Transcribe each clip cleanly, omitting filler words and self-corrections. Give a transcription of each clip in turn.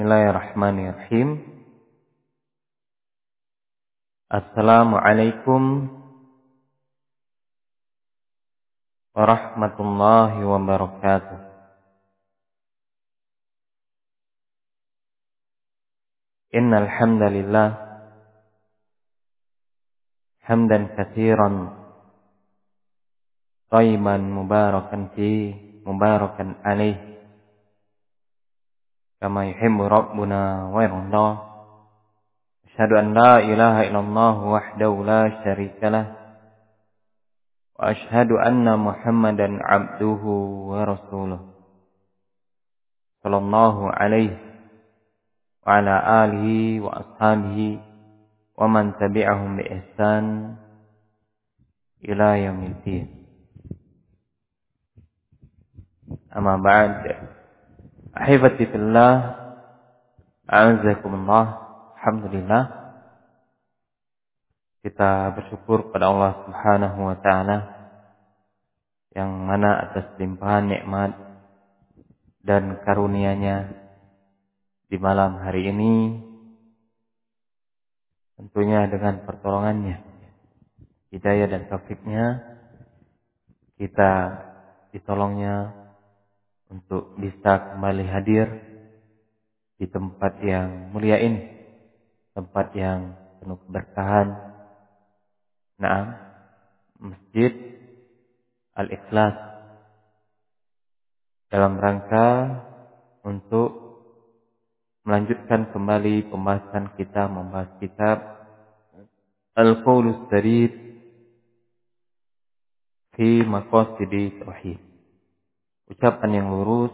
Bismillahirrahmanirrahim. Assalamualaikum warahmatullahi wabarakatuh. Innal hamdalillah hamdan katsiran thayyiban mubarakan fi mubarakan alaih kama yuhibbu rabbuna wa yarda. Asyhadu an la ilaha illallah wahdahu la syarikalah wa asyhadu anna Muhammadan abduhu wa rasuluh sallallahu alaihi wa ala alihi wa ashabihi wa man tabi'ahum bi ihsan ila yaumiddin. Amma ba'd. Ahibati fillah, a'azzakumullah. Alhamdulillah, kita bersyukur pada Allah Subhanahu wa taala yang mana atas limpahan nikmat dan karunia-Nya di malam hari ini, tentunya dengan pertolongannya, hidayah dan taufiknya, kita ditolongnya untuk bisa kembali hadir di tempat yang mulia ini, tempat yang penuh keberkahan. Naam, Masjid Al-Ikhlas, dalam rangka untuk melanjutkan kembali pembahasan kita membahas kitab Al-Qaulus Sadid fi Maqasidi Tauhid, ucapan yang lurus,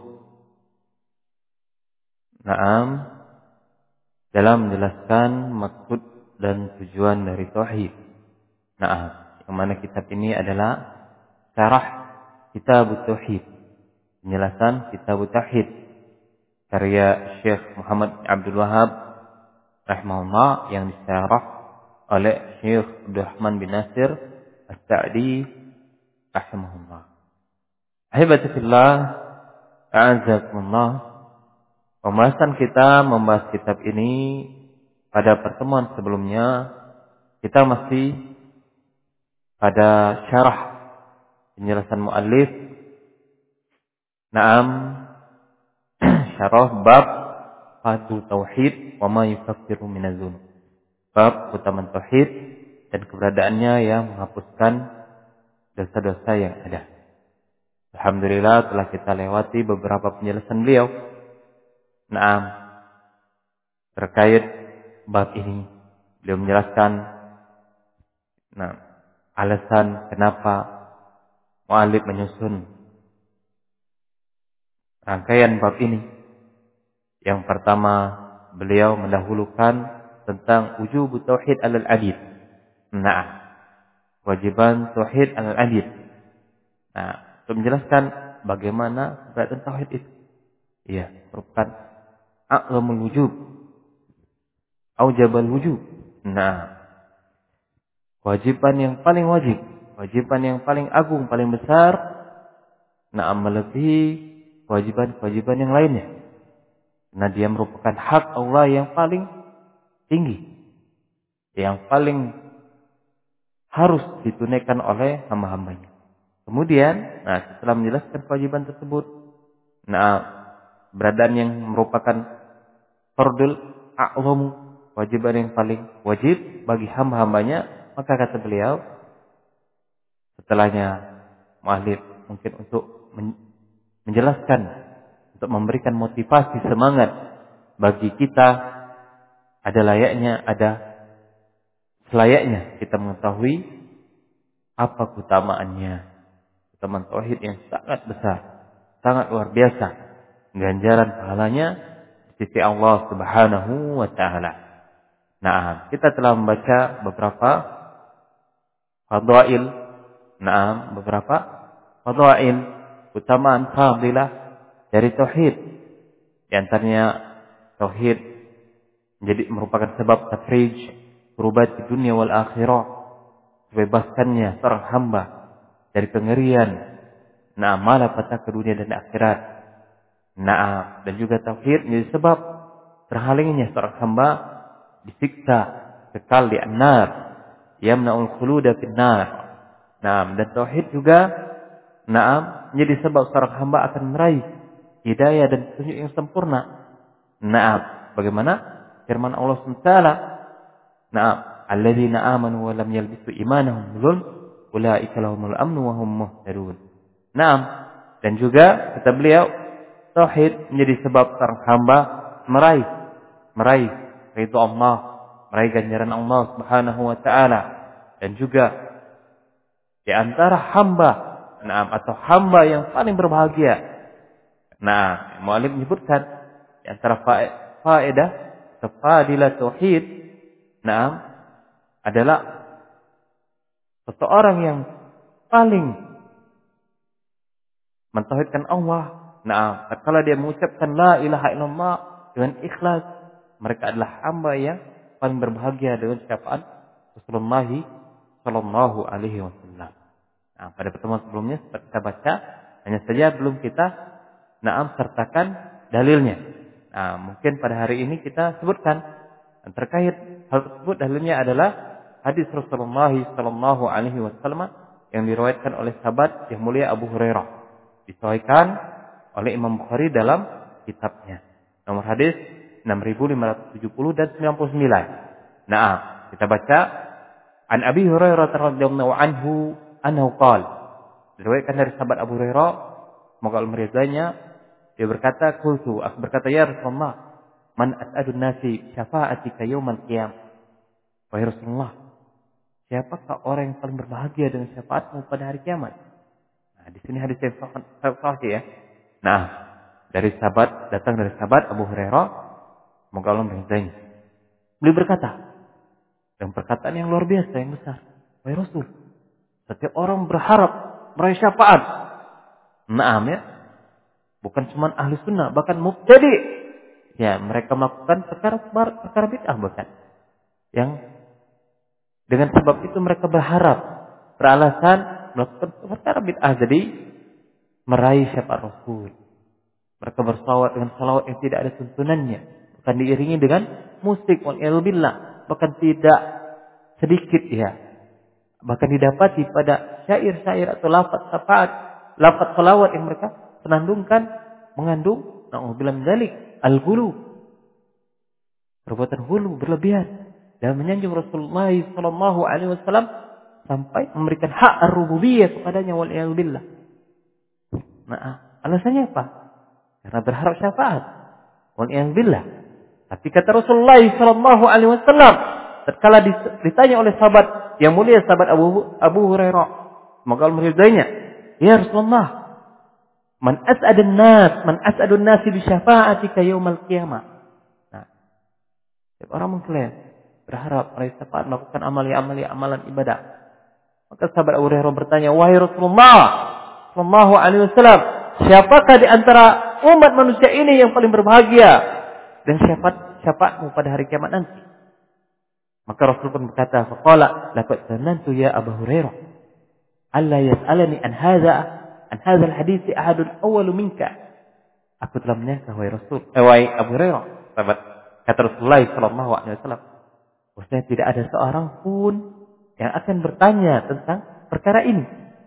naam, dalam menjelaskan maksud dan tujuan dari tauhid. Naam, yang mana kitab ini adalah syarah Kitab Tauhid, penjelasan Kitab Tauhid karya Syekh Muhammad bin Abdul Wahhab rahimahullah, yang disyarah oleh Syekh Abdurrahman bin Nasir As-Sa'di rahimahullah. Ahibati fillah, a'azzakumullah. Pembahasan kita membahas kitab ini pada pertemuan sebelumnya, kita masih pada syarah penjelasan muallif. Naam, syarah bab Fadlul Tauhid wa ma yukaffiru minadz-dzunub. Bab utama tauhid dan keberadaannya yang menghapuskan dosa-dosa yang ada. Alhamdulillah telah kita lewati beberapa penjelasan beliau. Naam, terkait bab ini beliau menjelaskan alasan kenapa muallif menyusun rangkaian bab ini. Yang pertama, beliau mendahulukan tentang wujub tauhid alal adid. Kewajiban tauhid alal adid. Untuk menjelaskan bagaimana keberadaan tauhid itu. Iya, merupakan a'lamul wujub, aujabal wujub. Kewajiban yang paling wajib, kewajiban yang paling agung, paling besar, melebihi kewajiban-kewajiban yang lainnya. Karena dia merupakan hak Allah yang paling tinggi, yang paling harus ditunaikan oleh hamba-hambanya. Kemudian, setelah menjelaskan kewajiban tersebut, beradaan yang merupakan fardul a'lam, kewajiban yang paling wajib bagi hamba-hambanya, maka kata beliau, setelahnya muallif mungkin untuk menjelaskan, untuk memberikan motivasi, semangat bagi kita, ada selayaknya kita mengetahui apa keutamaannya, keutamaan tauhid yang sangat besar, sangat luar biasa, ganjaran pahalanya di sisi Allah Subhanahu wa taala. Kita telah membaca beberapa fadail, keutamaan fadilah dari tauhid. Di antaranya tauhid menjadi merupakan sebab tafrij kurubat di dunia wal akhirah, bebaskannya seorang hamba dari kengerian malapetaka dunia dan akhirat. Dan juga tauhid menjadi sebab terhalingnya seorang hamba disiksa kekal di an-nar, yamna'ul khuluda fin-nar. Naam, dan tauhid juga menjadi sebab seorang hamba akan meraih hidayah dan petunjuk yang sempurna. Bagaimana firman Allah SWT? Alladzina amanu wa lam yalbisu imanahum dzulm ulaika lahumul amnu wa hum muhtadun. Dan juga kata beliau, tauhid menjadi sebab seorang hamba meraih ridha Allah, meraih ganjaran Allah Subhanahu wa taala. Dan juga di antara hamba atau hamba yang paling berbahagia. Mu'alif menyebutkan di antara faedah atau fadilah tauhid adalah seseorang yang paling mentauhidkan Allah. Kalau dia mengucapkan la ilaha illallah dengan ikhlas, mereka adalah hamba yang paling berbahagia dengan syafaat Rasulullah sallallahu alaihi wasallam. Pada pertemuan sebelumnya kita baca, hanya saja belum kita sertakan dalilnya. Mungkin pada hari ini kita sebutkan. Dan terkait hal tersebut, dalilnya adalah hadis Rasulullah sallallahu alaihi wasallam yang diriwayatkan oleh sahabat yang mulia Abu Hurairah, disahihkan oleh Imam Bukhari dalam kitabnya. Nomor hadis 6570 dan 99. Kita baca an Abi Hurairah radhiyallahu anhu qala, diriwayatkan dari sahabat Abu Hurairah, semoga Allah meridainya, dia berkata, qultu, aku berkata, ya Rasulullah, man as'adun nasi syafa'atika yaumal qiyamah. Wahai Rasulullah, siapakah orang yang paling berbahagia dengan syafaatmu pada hari kiamat? Di sini hadis yang sahih ya. Datang dari sahabat Abu Hurairah, semoga Allah meridainya. Beliau berkata, dengan perkataan yang luar biasa, yang besar, wahai Rasul, setiap orang berharap meraih syafaat. Ya. Bukan cuma ahli sunnah, bahkan mubtadi. Ya, mereka melakukan perkara bid'ah bahkan. Yang dengan sebab itu mereka beralasan melakukan perkara bid'ah, jadi meraih syafaat Rasul. Mereka bersalawat dengan salawat yang tidak ada tuntunannya, bukan diiringi dengan musik, wal'iyadzubillah, bahkan tidak sedikit ya. Bahkan didapati pada syair-syair atau lafaz syafaat, lafaz salawat yang mereka mengandung na'udzubillah min dzalik al-ghulu, perbuatan hulu, berlebihan dan menyanjung Rasulullah sallallahu alaihi wasallam sampai memberikan hak ar-rububiyah kepadanya, wal'iyadzubillah. Alasannya apa? Karena berharap syafaat, wal'iyadzubillah. Tapi kata Rasulullah sallallahu alaihi wasallam tatkala ditanya oleh sahabat yang mulia, sahabat Abu Hurairah, semoga Allah meridainya, ya Rasulullah, man as'adun nas bi syafa'atika yaumal qiyamah. Setiap orang mengklaim berharap meraih syafaat, melakukan amalan ibadah. Maka sahabat Abu Hurairah bertanya, wahai Rasulullah sallallahu alaihi wasallam, siapakah di antara umat manusia ini yang paling berbahagia dan syafaatmu pada hari kiamat nanti? Maka Rasul pun berkata, faqala laqad zanantu ya Abu Hurairah alla yas'alani an hadzal hadits ahadun awwalu minka. Aku telah menyangka, wahai Abu Hurairah, sahabat, kata Rasulullah sallallahu alaihi wasallam, bahwasanya tidak ada seorang pun yang akan bertanya tentang perkara ini.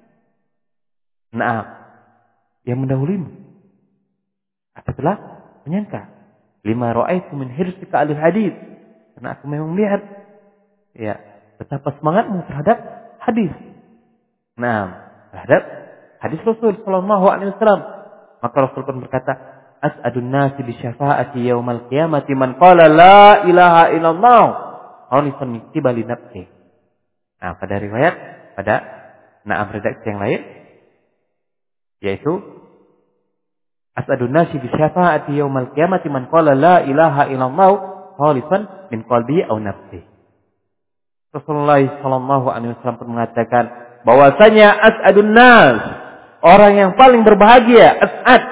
Yang mendahulimu. Aku telah menyangka, lima ra'aitu min hirsika alil hadits, karena aku memang melihat ya betapa semangatmu terhadap hadis. Terhadap hadis Rasul sallallahu alaihi wasallam. Maka Rasul pun berkata, as'adun nasi bi syafaati yaumal qiyamati man qala la ilaha illallah khalisan min qibali nafsi. Pada riwayat, pada redaksi yang lain, yaitu as'adun nasi bi syafaati yaumal qiyamati man qala la ilaha illallah khalisan min qalbi aw nafsi. Rasulullah sallallahu alaihi wasallam pun mengatakan bahwasanya as'adun nas, orang yang paling berbahagia, as'ad.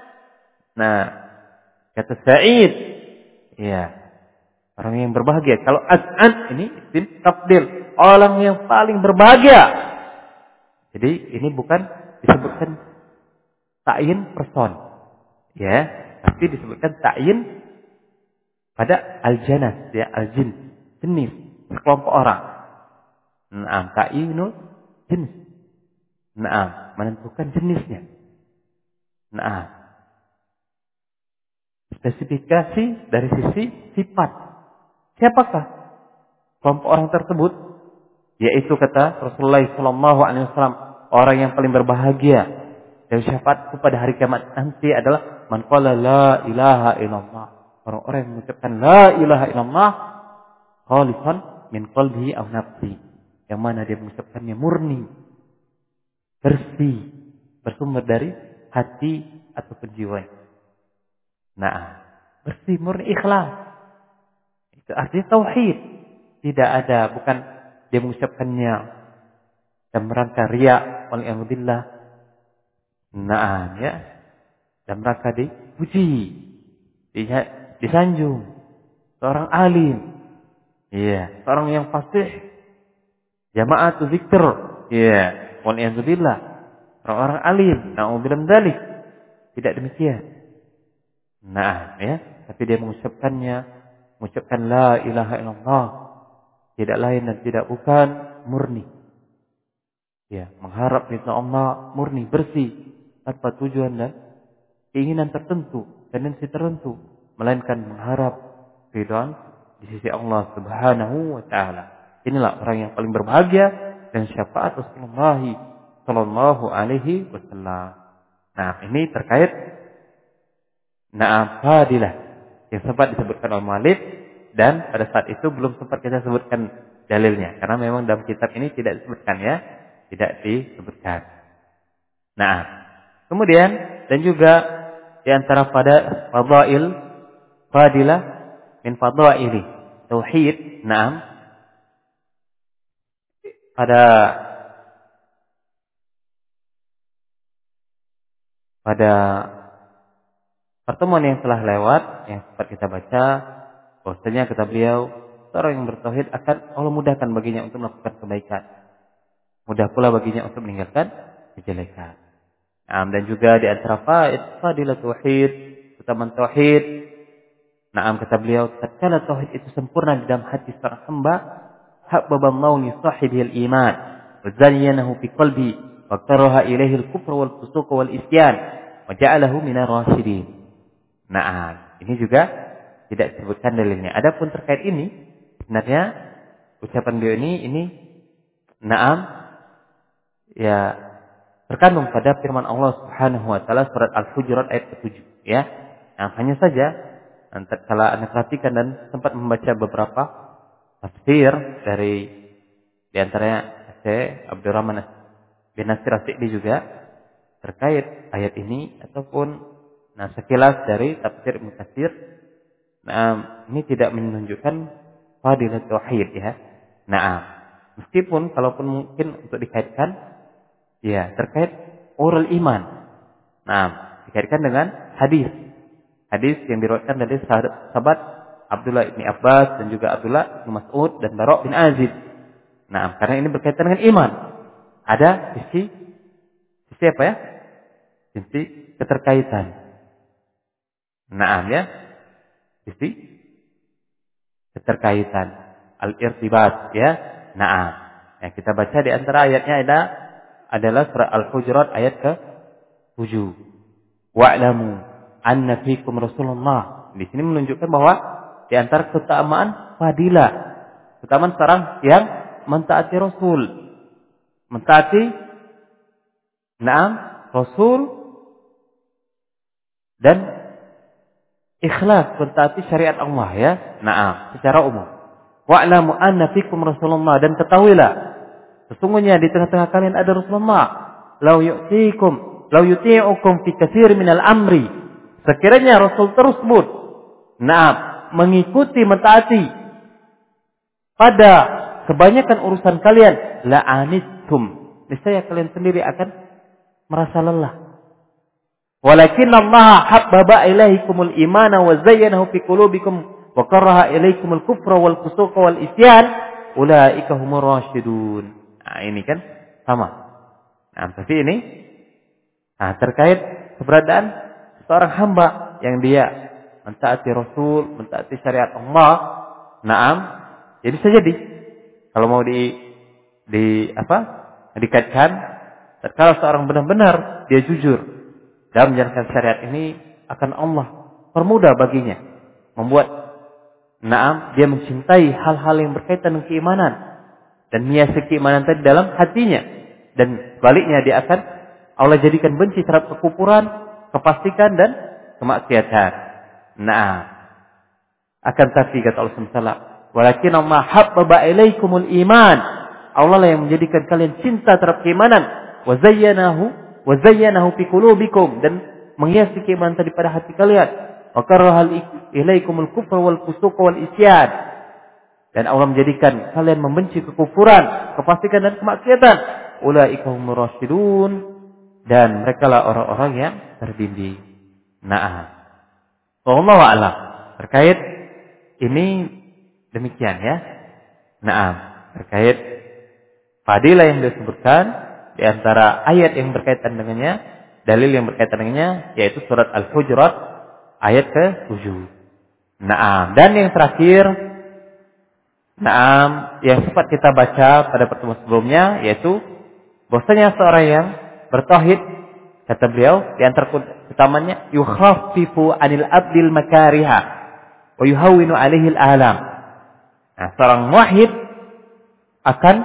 Kata Sa'id, ya, orang yang berbahagia. Kalau as'ad ini isim tafdil, orang yang paling berbahagia. Jadi ini bukan disebutkan ta'yin person, ya, tapi disebutkan ta'yin pada al-janas, ya, al-jins, jenis, sekelompok orang. Naam, ta'yinul jenis. Naam, menentukan jenisnya. Naam, spesifikasi dari sisi sifat. Siapakah kelompok orang tersebut? Yaitu kata Rasulullah SAW, orang yang paling berbahagia dan syafaatku pada hari kiamat nanti adalah man qala la ilaha illallah. Orang-orang yang mengucapkan la ilaha illallah khalifan min qalbihi aw nafsi. Yang mana dia mengucapkannya murni, bersih, bersumber dari hati ataupun jiwa. Nah, bersih, murni, ikhlas. Itu artinya tauhid. Tidak ada, bukan dia mengucapkannya dan merangka riya, waliyahudillah. Nah, ya, dan merangka dipuji, disanjung. Seorang alim, iya, seorang yang fasih, jama'atu zikr, iya, waliyahudillah. Orang-orang alim, na'udzubillah min dzalik. Tidak demikian. Nah, ya, tapi dia mengucapkan la ilaha illallah, tidak lain dan tidak bukan, murni. Ya, mengharap ridha Allah, murni, bersih, tanpa tujuan dan keinginan tertentu, tendensi tertentu, melainkan mengharap ridhaan di sisi Allah Subhanahu wa taala. Inilah orang yang paling berbahagia dan syafaat Rasulullah sallallahu alaihi wasallam. Nah, ini terkait fadilah yang sempat disebutkan oleh Malik, dan pada saat itu belum sempat kita sebutkan dalilnya karena memang dalam kitab ini tidak disebutkan, ya, tidak disebutkan. Nah, kemudian dan juga di antara pada fadilah min fadaili tauhid, pada pada pertemuan yang telah lewat yang sempat kita baca, bahwasanya kata beliau, seorang yang bertauhid akan Allah mudahkan baginya untuk melakukan kebaikan, mudah pula baginya untuk meninggalkan kejelekan. Dan juga di antara fadilah tauhid, keutamaan tauhid, kata beliau, tatkala tauhid itu sempurna di dalam hati seorang hamba, habbaballahu li sahibihil iman wa zayyanahu fi qalbi wa karaha ilaihi al-kufra wal fusuq wal isyan wa ja'alahu minar rasyidin. Ini juga tidak disebutkan dalilnya. Adapun terkait ini, sebenarnya ucapan beliau ini ya terkandung pada firman Allah Subhanahu wa taala surat Al-Hujurat ayat ke-7, ya. Hanya saja kalau Anda perhatikan dan sempat membaca beberapa tafsir dari di antaranya Syekh Abdurrahman bin Nasir As-Sa'di juga terkait ayat ini, ataupun sekilas dari tafsir Ibnu Katsir, ini tidak menunjukkan fadilah tauhid, ya. Meskipun kalaupun mungkin untuk dikaitkan, ya, terkait urul iman. Dikaitkan dengan hadis yang diriwayatkan dari sahabat Abdullah bin Abbas dan juga Abdullah bin Mas'ud dan Bara' bin Azib. Karena ini berkaitan dengan iman. Ada sisi apa, ya? Sisi keterkaitan. Ya. Sisi keterkaitan, al-irtibat, ya. Yang kita baca di antara ayatnya adalah surah Al-Hujurat ayat ke-7. Wa'lamu anna fikum Rasulullah. Di sini menunjukkan bahwa di antara keutamaan fadilah, keutamaan seorang yang mentaati Rasul, mentaati Rasul dan ikhlas mentaati syariat Allah, ya. Secara umum. Wa'lamu anna fikum Rasulullah, dan ketahuilah sesungguhnya di tengah-tengah kalian ada Rasulullah. Lau yuti'ukum fi katsir minal amri. Sekiranya Rasul tersebut mengikuti, mentaati pada kebanyakan urusan kalian, la'anittum, niscaya kalian sendiri akan merasa lelah. Walakin Allah habbaba ilaikumul imana wa zayyanahu fi qulubikum wa karaha ilaikumul kufra wal fusuqa wal isyan ulaika humur rasyidun. Ini kan sama. Tapi ini terkait keberadaan seorang hamba yang dia mentaati Rasul, mentaati syariat Allah, naam, ya bisa jadi kalau mau dikaitkan, kalau seorang benar-benar dia jujur dalam menjalankan syariat ini, akan Allah permudah baginya membuat naam dia mencintai hal-hal yang berkaitan dengan keimanan dan menghiasi keimanan tadi dalam hatinya, dan sebaliknya dia akan Allah jadikan benci terhadap kekufuran, kefasikan dan kemaksiatan. Nah, akan tapi kata Allah SWT, walakin Allah habbaba ilaikumul iman. Allah lah yang menjadikan kalian cinta terhadap keimanan, wa zayyanahu fi qulubikum, dan menghiasi keimanan tadi pada hati kalian. Wa karaha ilaikumul kufra wal fusuq wal isyan. Dan Allah menjadikan kalian membenci kekufuran, kefasikan dan kemaksiatan. Ulaika humur rasyidun, dan mereka lah orang-orang yang terbimbing. Nah, wallahu a'lam. Terkait ini demikian ya. Nah, terkait fadilah yang disebutkan di antara ayat yang berkaitan dengannya, dalil yang berkaitan dengannya, yaitu surat Al-Hujurat ayat ke-7. Nah, dan yang terakhir, yang sempat kita baca pada pertemuan sebelumnya, yaitu bahwasanya seorang yang bertauhid, kata beliau, di antara utamanya yukhaffifu 'anil abdil makariha wa yuhawwinu 'alaihi al-alam. Nah, seorang muwahhid akan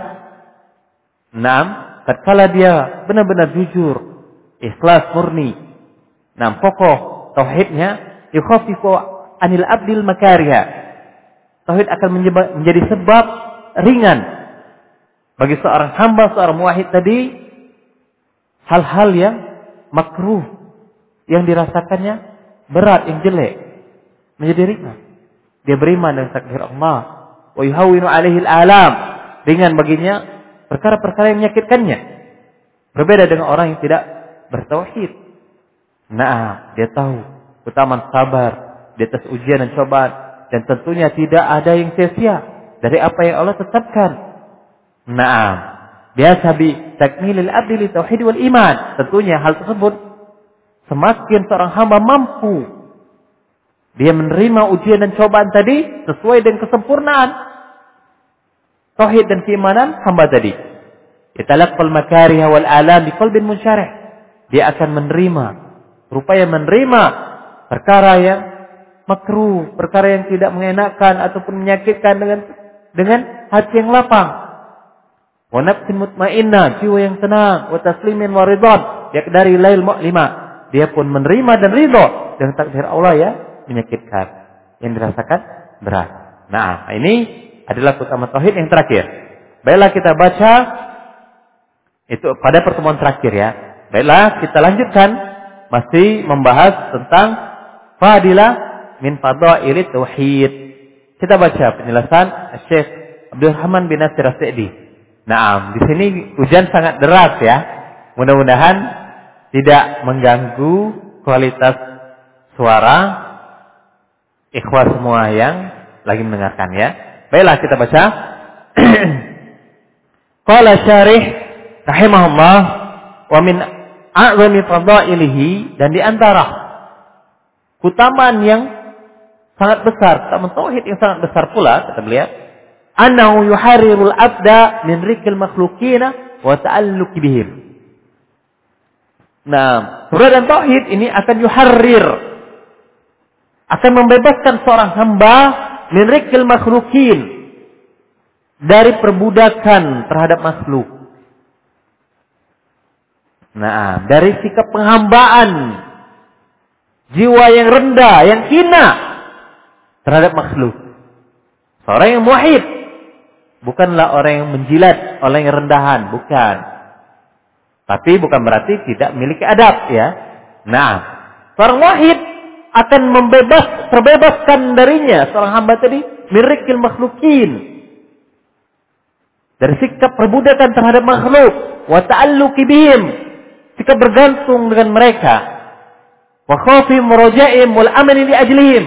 tatkala dia benar-benar jujur, ikhlas murni, pokok tauhidnya, yukhaffifu 'anil abdil makariha. Tauhid akan menjadi sebab ringan bagi seorang hamba, seorang muwahhid tadi, hal-hal yang makruh, yang dirasakannya berat, yang jelek, menjadi ringan. Dia beriman dengan takdir Allah. Wa yuhawwinu 'alaihi al-alam. Ringan baginya perkara-perkara yang menyakitkannya. Berbeda dengan orang yang tidak bertauhid. Nah, dia tahu keutamaan sabar di atas ujian dan cobaan, dan tentunya tidak ada yang sia-sia dari apa yang Allah tetapkan. Nah, biasa bi takmilil abdi li tauhid wal iman. Tentunya hal tersebut semakin seorang hamba mampu dia menerima ujian dan cobaan tadi sesuai dengan kesempurnaan tauhid dan keimanan hamba tadi. Yatalaqqal makariha wal alam bi qalbin munsyarih. Dia akan berupaya menerima perkara yang makruh, perkara yang tidak mengenakan ataupun menyakitkan dengan hati yang lapang. Wa nafsin mutmainnah, jiwa yang tenang, wa taslimin wa ridwan, yakdari lail mu'lima. Dia pun menerima dan ridho dengan takdir Allah ya menyakitkan, yang dirasakan berat. Nah, ini adalah keutamaan tauhid yang terakhir. Baiklah kita baca itu pada pertemuan terakhir ya. Baiklah kita lanjutkan masih membahas tentang fadilah min fadailit tauhid. Kita baca penjelasan Syekh Abdul Rahman bin Nasir As-Sa'di. Nah, di sini hujan sangat deras ya. Mudah-mudahan tidak mengganggu kualitas suara ikhwah semua yang lagi mendengarkan ya. Baiklah kita baca. Qala syarih rahimahullah, wa min a'zami fadailihi, dan di antara keutamaan yang sangat besar, keutamaan tauhid yang sangat besar pula, kata beliau, annahu yuharrirul abda min rikil makhlukina wa ta'alluqi bihim. Nah, keberadaan tauhid ini akan yuharrir, akan membebaskan seorang hamba min rikil makhlukin, dari perbudakan terhadap makhluk. Nah, dari sikap penghambaan, jiwa yang rendah, yang hina terhadap makhluk. Seorang yang muwahhid bukanlah orang yang menjilat, orang yang rendahan, bukan. Tapi bukan berarti tidak memiliki adab ya. Nah, seorang muwahhid akan terbebaskan darinya seorang hamba tadi mirikil makhlukin, dari sikap perbudakan terhadap makhluk, wa ta'alluqi bihim, sikap bergantung dengan mereka, wa khawfi muraja'im wal amali li ajlihim,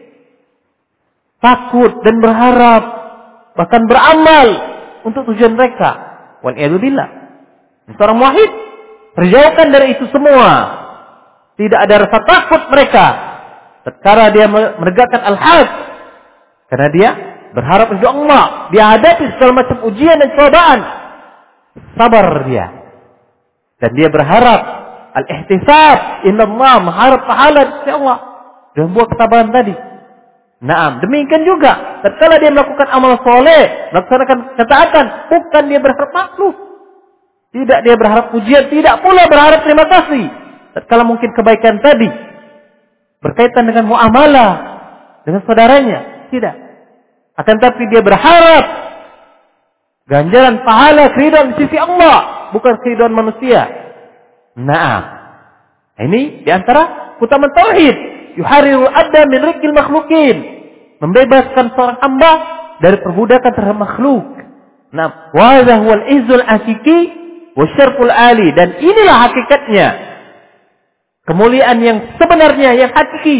takut dan berharap, bahkan beramal untuk tujuan mereka. Wal iyadu billah. Seorang muwahhid terjauhkan dari itu semua. Tidak ada rasa takut mereka tatkala dia menegakkan al-haq, karena dia berharap ridha Allah, dia hadapi segala macam ujian dan cobaan, sabar dia. Dan dia berharap al-ihtisab, innallaha, mengharap pahala dari Allah dengan buah kesabaran tadi. Naam, demikian juga tatkala dia melakukan amal soleh, melaksanakan ketaatan, bukan dia berharap makhluk. Tidak dia berharap pujian, tidak pula berharap terima kasih. Tatkala mungkin kebaikan tadi berkaitan dengan muamalah dengan saudaranya, tidak. Akan tapi dia berharap ganjaran pahala keridhaan di sisi Allah, bukan keridhaan manusia. Naam. Ini di antara utama tauhid. Yuhariru adda min riqil makhlukin. Membebaskan seorang hamba dari perbudakan terhadap makhluk. Nah, wa hadha huwal izzul hakiki wa syarful ali, dan inilah hakikatnya. Kemuliaan yang sebenarnya, yang hakiki.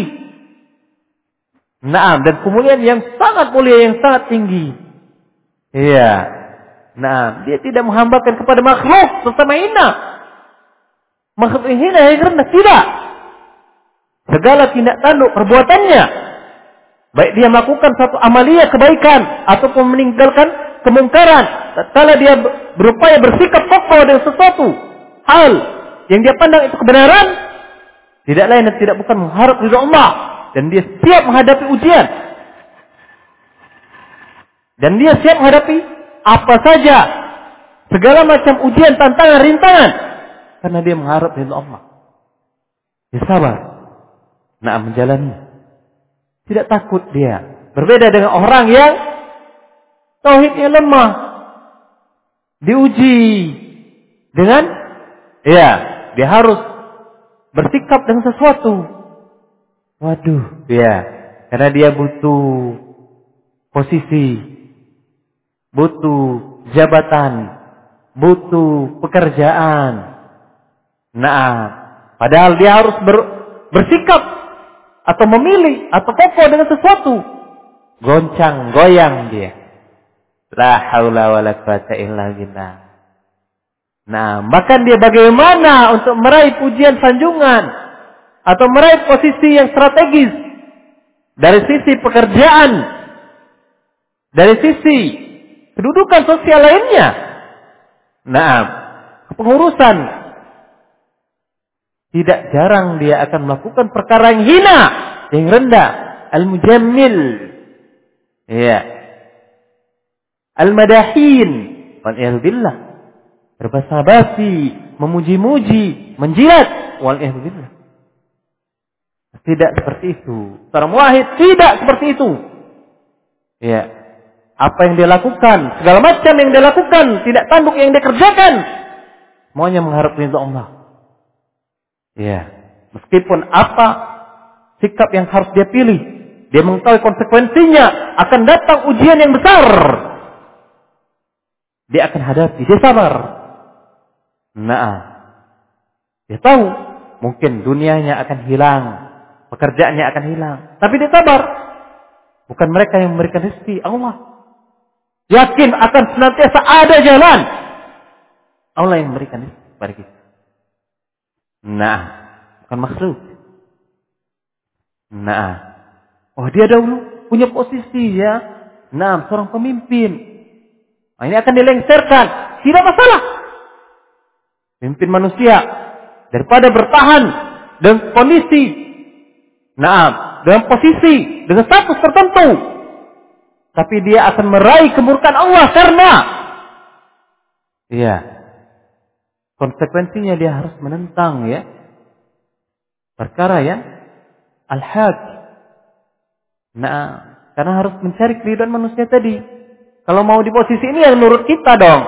Naam, dan kemuliaan yang sangat mulia, yang sangat tinggi. Iya. Nah, dia tidak menghambakan kepada makhluk sesama hina. Makhluk hina yang rendah, tidak. Segala tindak tanduk perbuatannya, baik dia melakukan satu amalia kebaikan ataupun meninggalkan kemungkaran, tatkala dia berupaya bersikap kokoh dengan sesuatu hal yang dia pandang itu kebenaran, tidak lain dan tidak bukan mengharap ridha Allah, dan dia siap menghadapi ujian, dan dia siap menghadapi apa saja, segala macam ujian, tantangan, rintangan, karena dia mengharap ridha Allah. Dia sabar, nah menjalani, tidak takut dia. Berbeda dengan orang yang tauhidnya lemah, diuji dengan, ya, dia harus bersikap dengan sesuatu. Waduh, ya, karena dia butuh posisi, butuh jabatan, butuh pekerjaan. Nah, padahal dia harus bersikap atau memilih atau kokoh dengan sesuatu. Goncang, goyang dia. La haula wala quwata illa billah. Nah, bahkan dia bagaimana untuk meraih pujian sanjungan atau meraih posisi yang strategis dari sisi pekerjaan, dari sisi kedudukan sosial lainnya. Nah, kepengurusan, tidak jarang dia akan melakukan perkara yang hina, yang rendah, al-mujammil, ya, al-madahin, wal'iyadzubillah, berbasa-basi, memuji-muji, menjilat, wal'iyadzubillah. Tidak seperti itu. Seorang muwahhid tidak seperti itu. Ya, apa yang dia lakukan, segala macam yang dia lakukan, tidak tanduk yang dia kerjakan, semuanya mengharap ridha Allah. Ya, meskipun apa sikap yang harus dia pilih, dia mengetahui konsekuensinya, akan datang ujian yang besar, dia akan hadapi, dia sabar. Nah, dia tahu mungkin dunianya akan hilang, pekerjaannya akan hilang, tapi dia sabar. Bukan mereka yang memberikan rezeki, Allah. Yakin akan senantiasa ada jalan, Allah yang memberikan rezeki kepada kita. Nah, bukan makhluk. Nah, oh dia dahulu punya posisi, ya. Nah, seorang pemimpin. Nah, ini akan dilengserkan, tidak masalah. Pemimpin manusia daripada bertahan dengan kondisi, nah, dengan posisi, dengan status tertentu, tapi dia akan meraih kemurkaan Allah karena, ya, konsekuensinya dia harus menentang, ya, perkara ya al-haq. Nah, karena harus mencari keridhaan manusia tadi. Kalau mau di posisi ini yang menurut kita dong.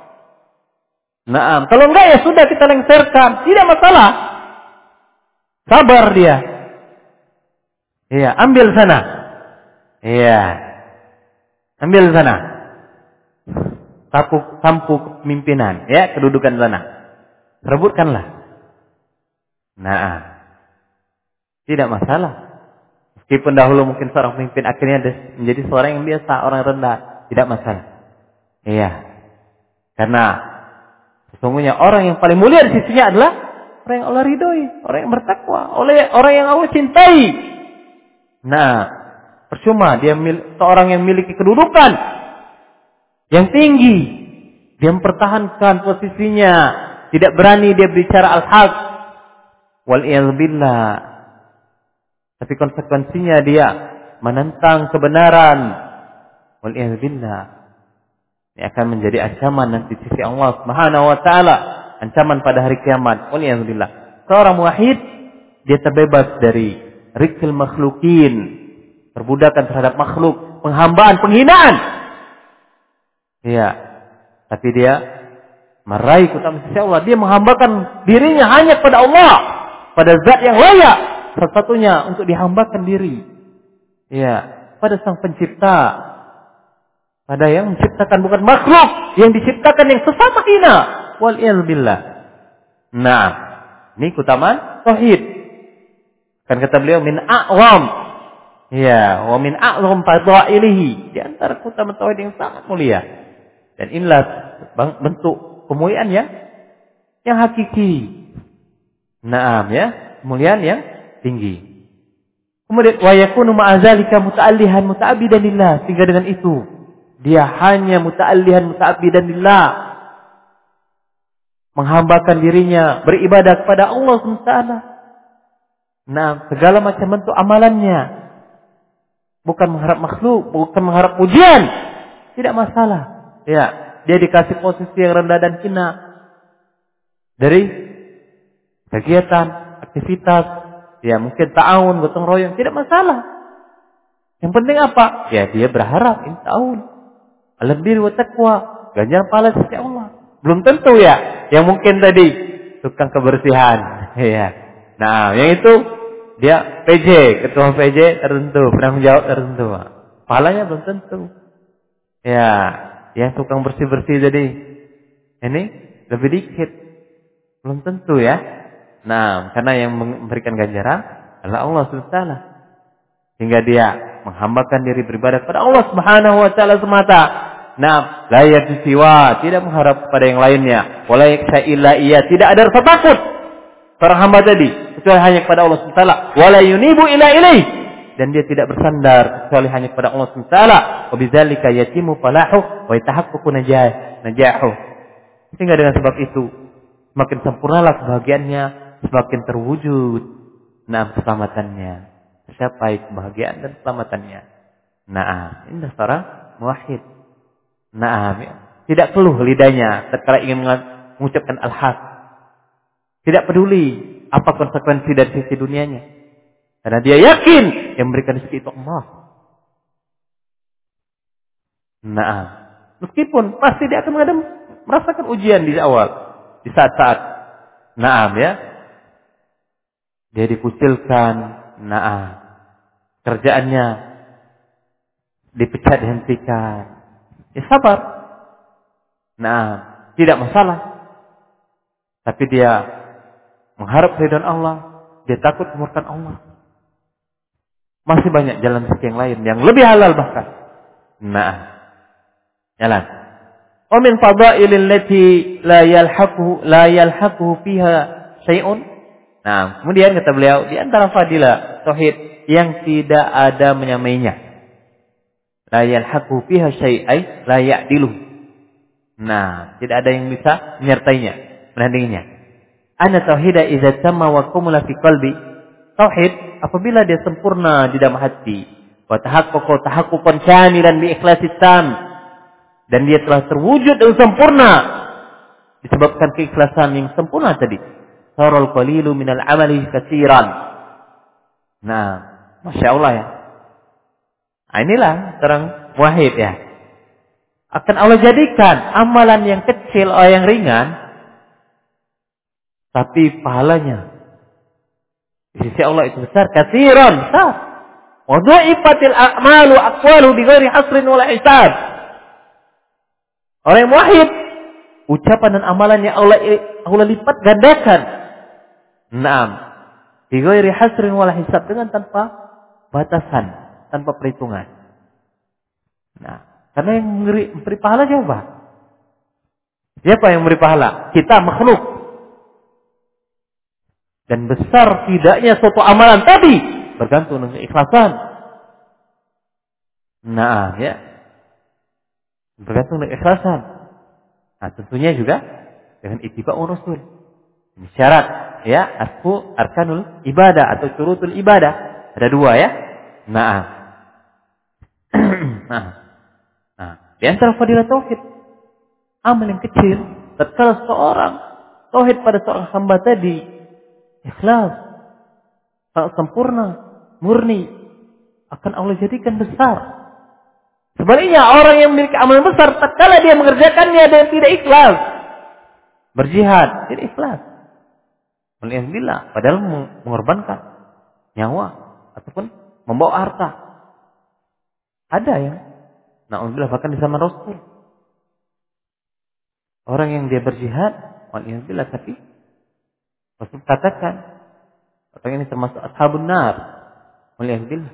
Nah, kalau enggak ya sudah kita lengserkan, tidak masalah. Sabar dia. Iya, ambil sana. Iya. Ambil sana. Tampu kepemimpinan, ya, kedudukan sana. Rebutkanlah. Nah, tidak masalah. Meskipun dahulu mungkin seorang pemimpin akhirnya menjadi seorang yang biasa, orang rendah, tidak masalah. Iya. Karena sesungguhnya orang yang paling mulia di sisinya adalah orang yang Allah ridhoi, orang yang bertakwa, orang yang Allah cintai. Nah, percuma dia seorang yang memiliki kedudukan yang tinggi, dia mempertahankan posisinya, tidak berani dia bicara al-haq, wal-iyadzubillah. Tapi konsekuensinya dia menentang kebenaran, wal-iyadzubillah. Ini akan menjadi ancaman nanti di sisi Allah Subhanahu wa taala, ancaman pada hari kiamat, wal-iyadzubillah. Seorang muwahhid dia terbebas dari rikil makhlukin, perbudakan terhadap makhluk, penghambaan, penghinaan. Iya, tapi dia meraih keutamaan sisi Allah. Dia menghambakan dirinya hanya kepada Allah, pada zat yang layak satu-satunya untuk dihambakan diri. Iya, pada Sang Pencipta, pada yang menciptakan, bukan makhluk yang diciptakan yang sesama hina. Wal-iyadzubillah. Nah, ini keutamaan tauhid. Kan kata beliau min a'zam. Ya, wa min a'zam fadailihi. Di antara keutamaan tauhid yang sangat mulia. Dan inilah bentuk kemuliaan yang hakiki. Naam ya, kemuliaan yang tinggi. Kemudian wa yakunu ma'azalika muta'allihan muta'abbidan lillah. Sehingga dengan itu dia hanya muta'allihan muta'abbidan lillah, menghambakan dirinya, beribadah kepada Allah SWT. Nah, segala macam bentuk amalannya, bukan mengharap makhluk, bukan mengharap pujian, tidak masalah. Ya, dia dikasih posisi yang rendah dan hina dari kegiatan, aktivitas, ya mungkin ta'awun, gotong royong, tidak masalah. Yang penting apa? Ya dia berharap ta'awun, al-birri wa taqwa, ganjaran pahala sisi Allah. Belum tentu ya, yang mungkin tadi tukang kebersihan, ya. Nah, yang itu dia PJ, ketua PJ tertentu, penanggung jawab tertentu. Pahalanya belum tentu. Ya, yang tukang bersih-bersih jadi ini lebih dikit. Belum tentu ya. Nah, karena yang memberikan ganjaran adalah Allah SWT. Hingga dia menghambakan diri beribadah kepada Allah Subhanahu wa taala semata. Nah, la yasiwa, tidak mengharap kepada yang lainnya. Wala yaksha illa iya, tidak ada rasa takut seorang hamba tadi kecuali hanya kepada Allah SWT. Wala yunibu ila ilaih, dan dia tidak bersandar kecuali hanya kepada Allah SWT. Wa bidzalika yatimu falahu wa yatahaqqaqu najahu. Sehingga dengan sebab itu semakin sempurnalah kebahagiaannya, semakin terwujud keselamatannya, tercapai kebahagiaan dan keselamatannya. Nah, ini seorang muwahhid. Nah, tidak keluh lidahnya tatkala ingin mengucapkan al-haq. Tidak peduli apa konsekuensi dari sisi dunianya. Karena dia yakin yang memberikan rezeki itu Allah. Nah, meskipun pasti dia akan merasakan ujian di awal, di saat-saat ya, dia dikucilkan, kerjaannya dipecat, dihentikan. Ya sabar. Tidak masalah. Tapi dia mengharap ridhaan Allah, dia takut kemurkaan Allah. Masih banyak jalan rezeki yang lain yang lebih halal bahkan. Jalan. Wa min fadailil lati la yalhaqu fiha syai'un. Nah, kemudian kata beliau, di antara fadilah tauhid yang tidak ada menyamainya. La yalhaqu fiha syai'ai la ya'dilu. Nah, tidak ada yang bisa menyertainya, menandinginya. Anna tauhida idza tamma wa kamula fi qalbi. Tauhid apabila dia sempurna di dalam hati, wa tahaqquqan kamilan bi ikhlasis tam, dan dia telah terwujud dan sempurna disebabkan keikhlasan yang sempurna tadi. Saral qalilu minal amali katsiran. Nah, Masya Allah ya. Nah, inilah seorang muwahhid ya. Akan Allah jadikan amalan yang kecil atau yang ringan, tapi pahalanya di sisi Allah itu besar, katsiran, besar. Wa dha'ifatil a'malu aqwalu bighairi hasrin wala hisab. Orang yang muwahhid, ucapan dan amalannya Allah lipat gandakan. Naam. Bighairi hasrin wala hisab, dengan tanpa batasan, tanpa perhitungan. Nah, karena yang memberi pahala siapa? Siapa yang memberi pahala? Kita, makhluk. Dan besar tidaknya suatu amalan tadi bergantung dengan keikhlasan. Nah, ya. Bergantung dengan ikhlasan. Nah, tentunya juga dengan ittiba'ur Rasul. Ini syarat, ya, arkanul ibadah atau syurutul ibadah. Ada dua, ya. Nah. Nah. Nah, di antara fadilah tauhid, amal yang kecil, tatkala seorang tauhid pada seorang hamba tadi ikhlas, sangat sempurna, murni, akan Allah jadikan besar. Sebaliknya orang yang memiliki amal besar, tatkala dia mengerjakannya dan tidak ikhlas, berjihad, tidak ikhlas. Alhamdulillah, padahal mengorbankan nyawa ataupun membawa harta. Ada yang, alhamdulillah, bahkan di zaman Rasul, orang yang dia berjihad, alhamdulillah, tapi Rasul katakan orang ini termasuk ashabun nar, alhamdulillah.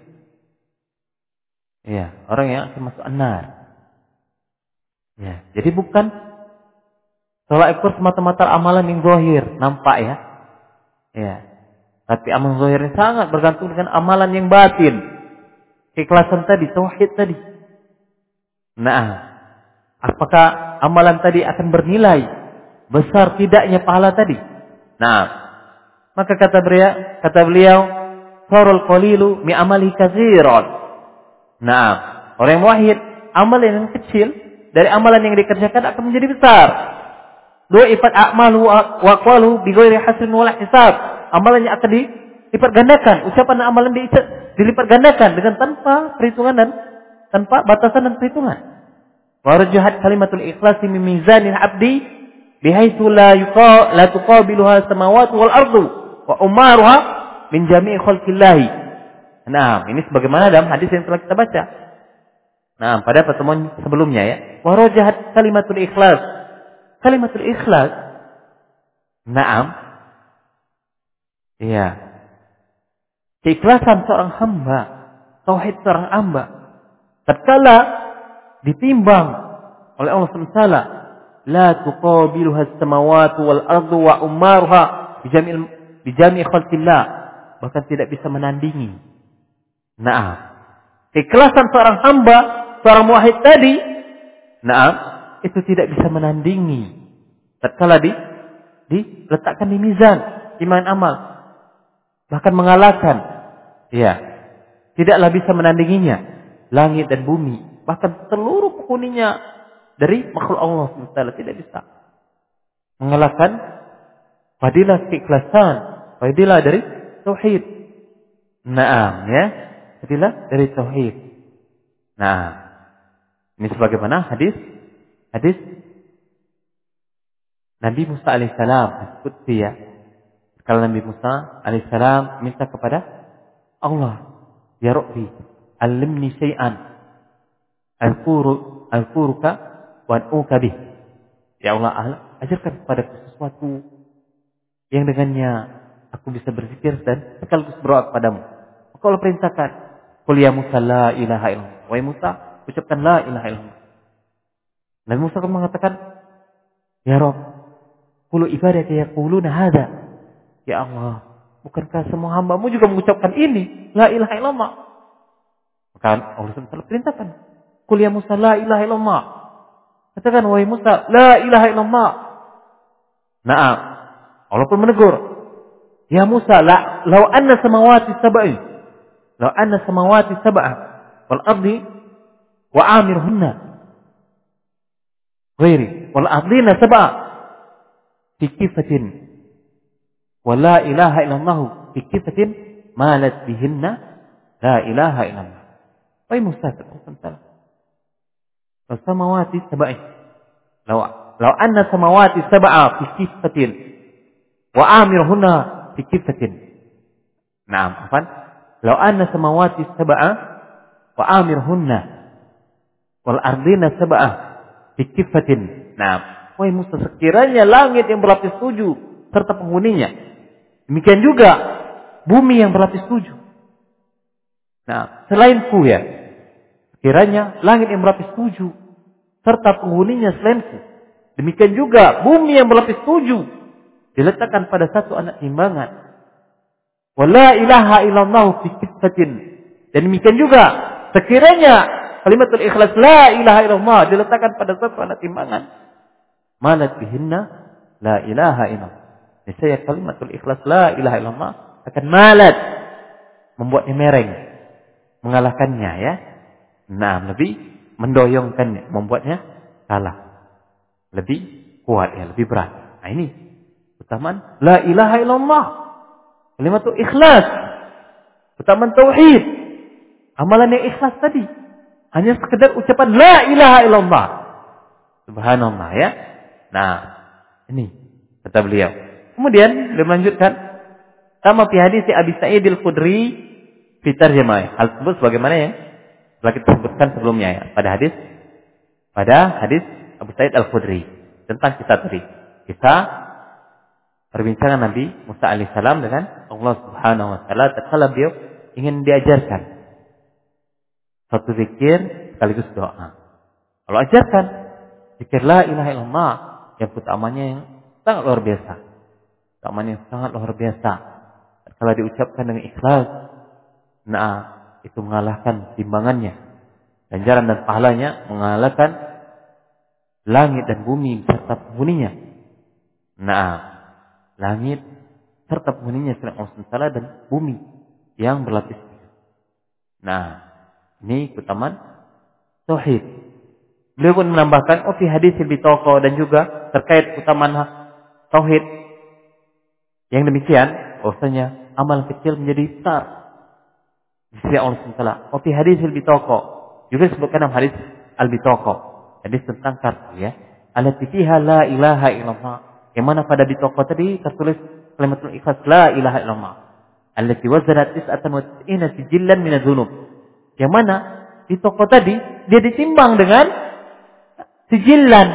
Ya, orang yang termasuk an-nar. Ya, jadi bukan tolak ukur semata-mata amalan yang zahir, nampak, ya. Ya. Tapi amalan zahirnya sangat bergantung dengan amalan yang batin. Keikhlasan tadi, tauhid tadi. Nah, apakah amalan tadi akan bernilai besar tidaknya pahala tadi? Nah, maka kata beliau, "Sarul qalilu mi amali katsiran." Nah, orang yang muwahhid, amalan yang kecil dari amalan yang dikerjakan akan menjadi besar. Du'ifat a'malu wa aqwalu bi ghairi hasrin wala hisab. Amalannya akan dilipat gandakan, ucapan dan amalan dilipat gandakan dengan tanpa perhitungan dan tanpa batasan dan perhitungan. Wa rajahat kalimatul ikhlasi min mizanil 'abdi bihaitsu la tuqabiluha samawati wal ardu wa umaruha min jami'i khalqillah. Nah, ini sebagaimana dalam hadis yang telah kita baca. Nah, pada pertemuan sebelumnya, ya. Wa rajahat kalimatul ikhlas. Kalimatul ikhlas. Naam. Iya. Keikhlasan seorang hamba, tauhid seorang hamba, tatkala ditimbang oleh Allah SWT, la tuqabiluha as-samawati wal ardu wa umaruha bijami'i khalqillah, bahkan tidak bisa menandingi. Nah, keikhlasan seorang hamba, seorang muwahhid tadi, itu tidak bisa menandingi tatkala diletakkan di mizan iman amal, bahkan mengalahkan, ya, tidaklah bisa menandinginya langit dan bumi, bahkan seluruh penghuninya dari makhluk Allah SWT tidak bisa mengalahkan fadilah keikhlasan, fadilah dari tauhid. Naam, ya, fadilah dari tauhid. Nah, ini sebagaimana hadis Nabi Musa alaihissalam, qudsi, ya. Kalau Nabi Musa alaihissalam minta kepada Allah, ya Rabbi, alimni syai'an alquruka wa an'uka bih. Ya Allah, ajarkan kepadaku sesuatu yang dengannya aku bisa berzikir dan sekaligus berdoa kepadamu. Maka Allah perintahkan, qul ya Musa la ilaha illallah. Wahai Musa, ucapkan la ilaha illallah. Nabi Musa akan mengatakan, ya Rabb, qulu ibadaka yaquluna hadza. Ya Allah, bukankah semua hamba-Mu juga mengucapkan ini, la ilaha illallah? Maka Allah SWT perintahkan, qul ya Musa la ilaha illallah. Katakan, wahai Musa, la ilaha illallah. Naam. Allah pun menegur, ya Musa, law anna samawati sab'a wal ardi wa amirhunna ghairi wal ardina sab'a fi kifatin wa la ilaha illallah fi kifatin malat bihinna la ilaha illallah. Wahai Musa, katakan, law samawati sab'a law anna samawati sab'a fi kifatin wa amirhunna fi kifatin. Naam, afan. Law anna samawati sab'a wa amirhunna wal ardina sab'a fi kifatin. Naam. Wahai Musa, sekiranya langit yang berlapis 7 serta penghuninya, demikian juga bumi yang berlapis 7. Nah, selainku, ya. Sekiranya langit yang berlapis 7 serta penghuninya selainku, demikian juga bumi yang berlapis 7 diletakkan pada satu anak timbangan. Wala ilaha illallah fi kifatin. Dan demikian juga sekiranya kalimatul ikhlas la ilaha illallah diletakkan pada satu alat timbangan, malat bihinna la ilaha illallah. Niscaya kalimatul ikhlas la ilaha illallah akan malat, membuatnya mereng, mengalahkannya ya. Nah, lebih mendoyongkannya, membuatnya kalah. Lebih kuat ya, lebih berat. Nah, ini utamaan la ilaha illallah. Kalimatul ikhlas. Utamaan tauhid. Amalan yang ikhlas tadi hanya sekedar ucapan la ilaha illallah. Subhanallah ya. Nah, ini kata beliau. Kemudian beliau melanjutkan, sama fi hadis Abi Sa'id Al-Khudri fi tarjamah. Hal tersebut sebagaimana yang telah kita sebutkan sebelumnya ya, pada hadis Abu Sa'id Al-Khudri tentang kita tadi. Kita perbincangan Nabi Musa alaihissalam dengan Allah Subhanahu wa taala tatkala beliau ingin diajarkan satu zikir sekaligus doa. Allah ajarkan zikir la ilaha illallah yang utamanya yang sangat luar biasa. Utamanya yang sangat luar biasa. Kalau diucapkan dengan ikhlas, nah itu mengalahkan timbangannya. Ganjaran dan pahalanya mengalahkan langit dan bumi serta penghuninya. Nah, langit serta penghuninya selain Allah SWT dan bumi yang berlapis. Nah, ini keutamaan tauhid. Beliau pun menambahkan fi hadis Bitaqah dan juga terkait keutamaan tauhid yang demikian, bahwasanya amal kecil menjadi besar di sisi Allah SWT. Fi hadis Bitaqah juga disebutkan dalam hadis Al-Bitaqah, hadis tentang kartu ya. Allati fiha la ilaha illallah. Yang mana pada Bitaqah tadi tertulis kalimatul ikhlas la ilaha illallah. Allati wazanat 99 sijillan min adz-dzunub. Yang mana Bitaqah tadi dia ditimbang dengan sijillan.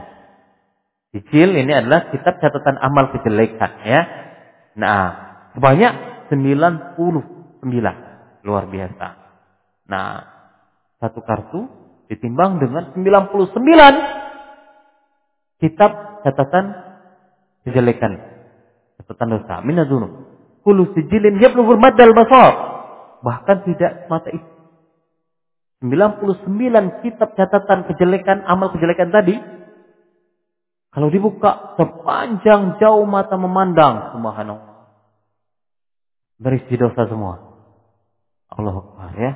Sijil ini adalah kitab catatan amal kejelekan ya. Nah, sebanyak 99. Luar biasa. Nah, satu kartu ditimbang dengan 99 kitab catatan kejelekan, catatan dosa, minadzunub. Kullu sijilin yablughul maddal basar. Bahkan tidak semata itu. 99 kitab catatan kejelekan, amal kejelekan tadi, kalau dibuka sepanjang jauh mata memandang, subhanallah, berisi dosa semua. Allahu Akbar ya.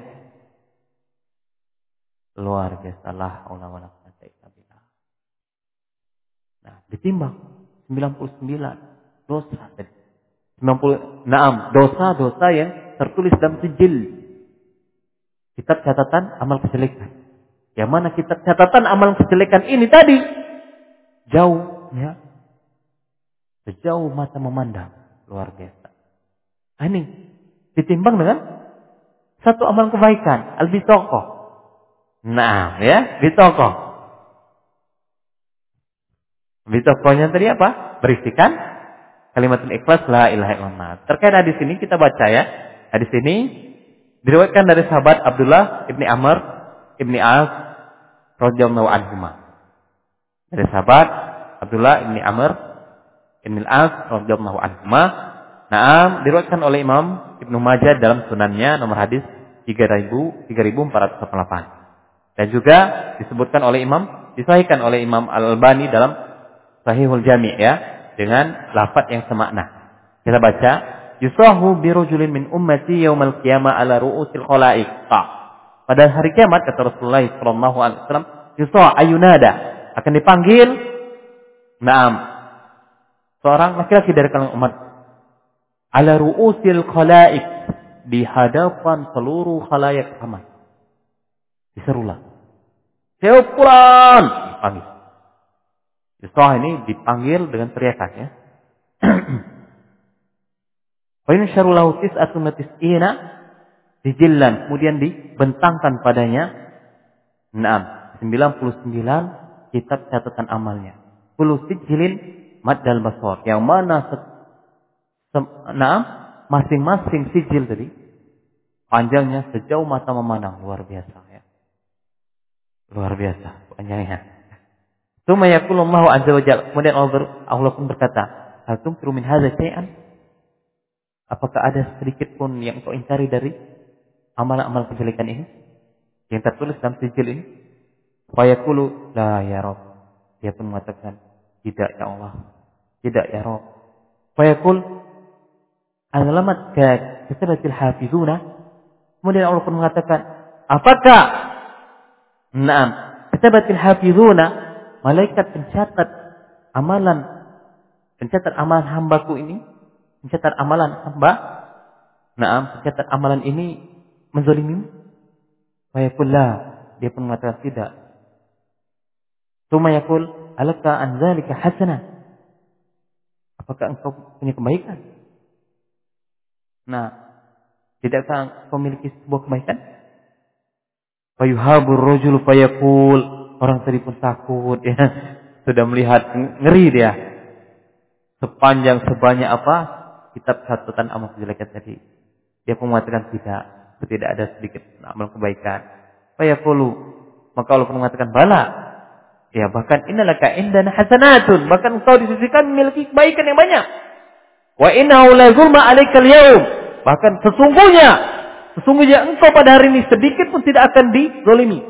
Luar biasa lah Allah wala quwwata illa billah. Nah, ditimbang 99 dosa tadi. 96 dosa-dosa yang tertulis dalam sijil kitab catatan amal kejelekan. Yang mana kitab catatan amal kejelekan ini tadi jauh ya. Sejauh mata memandang, luar biasa. Nah, ini ditimbang dengan satu amal kebaikan, al-bitaqah. Nah, ya, bitaqah. Bitaqahnya tadi apa? Berisikan kalimatul ikhlas la ilaha illallah. Terkait hadis ini kita baca ya. Hadis ini diriwayatkan dari sahabat Abdullah ibni Amr ibni As radhiyallahu anhuma. Dari sahabat Abdullah ibni Amr ibni As radhiyallahu anhuma. Naam, diriwayatkan oleh Imam Ibnu Majah dalam sunannya nomor hadis 3408. Dan juga disebutkan oleh disahihkan oleh Imam Al-Albani dalam Sahihul Jami' ya, dengan lafaz yang semakna. Kita baca, yusahu bi rajulin min ummati yaumal qiyamah ala ru'usil khalaiq. Pada hari kiamat kata Rasulullah sallallahu alaihi wasallam, yusah ayunada, akan dipanggil seorang laki-laki dari kalangan umat ala ru'usil khalaiq, di hadapan seluruh khalayak ramai. Diserulah, "Syukran!" dipanggil. Yusah ini dipanggil dengan teriakan ya. Wa yunsharu lahu tis'atun wa tis'ina sijillan, kemudian dibentangkan padanya 99 kitab catatan amalnya. Kullu sijilin maddal basar, yang mana masing-masing sijil tadi panjangnya sejauh mata memandang, luar biasa ya. Luar biasa panjangnya. Tsumma yaqulu Allahu azza wa jalla, kemudian Allah pun berkata, "Hal tunkiru min hadza syai'an?" Apakah ada sedikit pun yang kau ingkari dari amalan-amal kejelekan ini? yang tertulis dalam sijil ini? Fayaqulu la ya Rabb. Dia pun mengatakan, tidak ya Allah. Tidak ya Rabb. Fayaqul azlamat katabatil hafizuna. Kemudian Allah pun mengatakan, apakah na'am katabatil hafizuna, malaikat pencatat amalan hambaku ini, pencatat amalan hamba, na'am pencatat amalan ini menzalimimu? Fayaqul la. Dia pun mengatakan tidak. Tsumma yaqul alaka an dzalika hasanah. Apakah engkau punya kebaikan? Nah, tidakkah engkau memiliki sebuah kebaikan? Fayuhabur rajul fayaqul, orang tadi pun takut ya. Sudah melihat ngeri dia. Sebanyak apa kitab catatan amal kejelekan tadi. Dia pun mengatakan tidak ada sedikit amal kebaikan. Fayaqulu, maka Allah pun mengatakan bala. Ya, bahkan innalaka indana hasanatun, bahkan engkau di sisi kami memiliki kebaikan yang banyak. Wa innahu la zulma 'alaikal yaum, bahkan sesungguhnya engkau pada hari ini sedikit pun tidak akan dizalimi.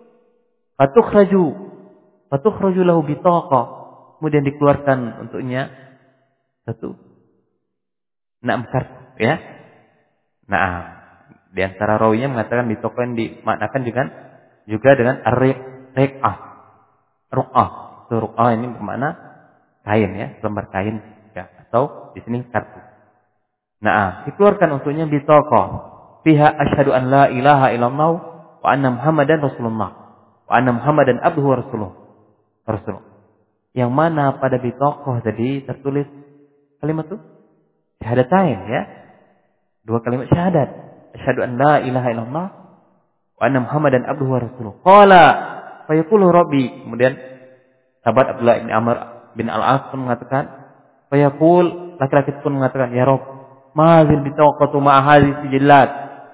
Fatukhraju lahu bitaqah, kemudian dikeluarkan untuknya satu kartu ya. Nah, di antara rawinya mengatakan bitaqah yang dimaknakan juga dengan ar-riqah. Ruqah. Itu ruqah ini bermakna kain ya, lembar kain ya, atau di sini kartu. Nah, dikeluarkan untuknya bitaqah. Fiha asyhadu an la ilaha illallah wa anna Muhammadan Rasulullah. Wa anna Muhammadan abduhu wa rasuluh. Yang mana pada bitaqah tadi tertulis kalimat itu syahadatain ya. Dua kalimat syahadat. Asyhadu an la ilaha illallah wa anna Muhammadan abduhu wa rasuluh. Qala fayaqulu rabbi, kemudian sahabat Abdullah bin Amr bin Al-As pun mengatakan, fayaqul, laki-laki pun mengatakan, ya Rabb, mazil bitaqatu ma'a hadhihi sijillat.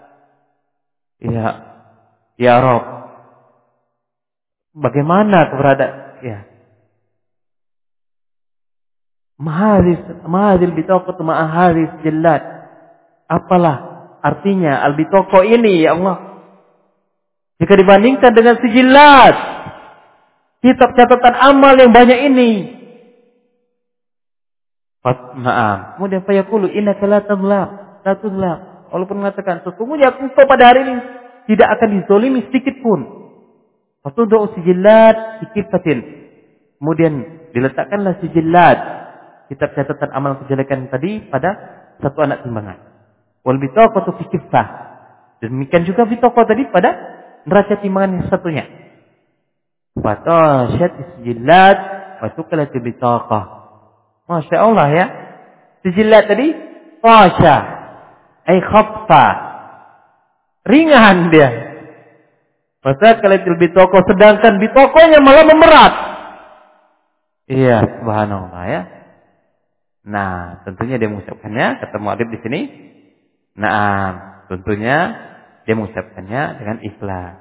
Ya Rabb, bagaimana keberadaan ya mazil bitaqatu ma'a hadhihi sijillat. Apalah artinya al-bitaqah ini ya Allah jika dibandingkan dengan sijillat, kitab catatan amal yang banyak ini. Maaf. Kemudian fayaqulu innaka la tadlam. Walaupun mengatakan sesungguhnya engkau pada hari ini tidak akan dizalimi sedikit pun. Fatudu sijillat sikifatin. Kemudian diletakkanlah sijillat, kitab catatan amal kejelekan tadi pada satu anak timbangan. Wal bitaqatu fi kiffah. Demikian juga bitaqah tadi pada neraca timbangan yang satunya. Fatashat sijillat wa tuqalat bitaqah. Masya Allah ya. Sijillat tadi tasha ay khaffa, ringan dia. Pasal kalau bitaqah, sedangkan bitaqahnya malah memerat. Iya, subhanallah ya. Nah, tentunya dia mengucapkannya, kata mu'allif di sini. Nah, tentunya dia mengucapkannya dengan ikhlas.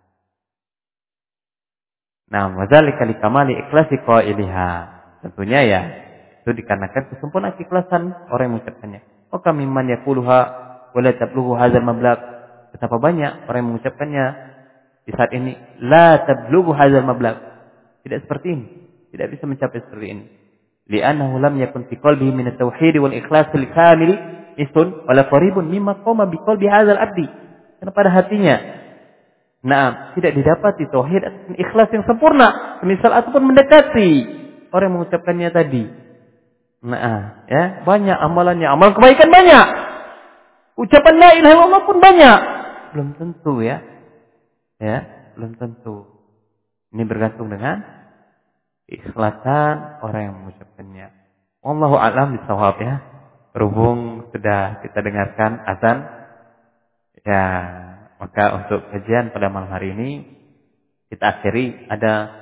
Nah, wadzalika likamali ikhlasi qailiha. Tentunya ya, itu dikarenakan kesempurnaan keikhlasan orang yang mengucapkannya. Wa kam mimman yaquluha wa la tablughu hadzal mablagh. Betapa banyak orang yang mengucapkannya di saat ini la tablughu hadzal mablagh. Tidak seperti ini, tidak bisa mencapai seperti ini. Li'annahu lam yakun fi qalbihi min at-tauhid wal ikhlas al-kamil isun wala qaribun mimma qama bi qalbi hadzal abdi. Karena pada hatinya tidak didapati tauhid dan ikhlas yang sempurna, semisal ataupun mendekati orang yang mengucapkannya tadi. Ya, banyak amalannya, amal kebaikan banyak. Ucapan la ilaha illallah pun banyak. Belum tentu ya. Ya, belum tentu. Ini bergantung dengan ikhlasan orang yang mengucapkannya. Wallahu a'lam bishawab ya. Berhubung sudah kita dengarkan azan, ya, maka untuk kajian pada malam hari ini kita akhiri.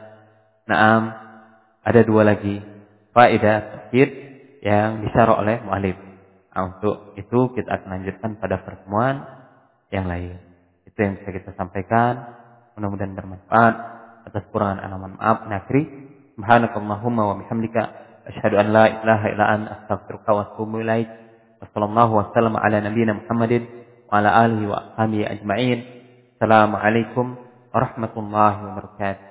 Ada dua lagi faedah tauhid yang disyarah oleh mu'allif. Untuk itu kita akan lanjutkan pada pertemuan yang lain. Itu yang bisa kita sampaikan. Mudah-mudahan bermanfaat. Atas kurangan mohon maaf. Akhiri. Subhanakallahumma wa bihamdika asyhadu an la ilaha illa anta astaghfiruka wa atubu ilaik. Wassallallahu wasallam ala nabiyyina Muhammadin wa ala alihi wa ashabihi ajma'in. Assalamualaikum warahmatullahi wabarakatuh.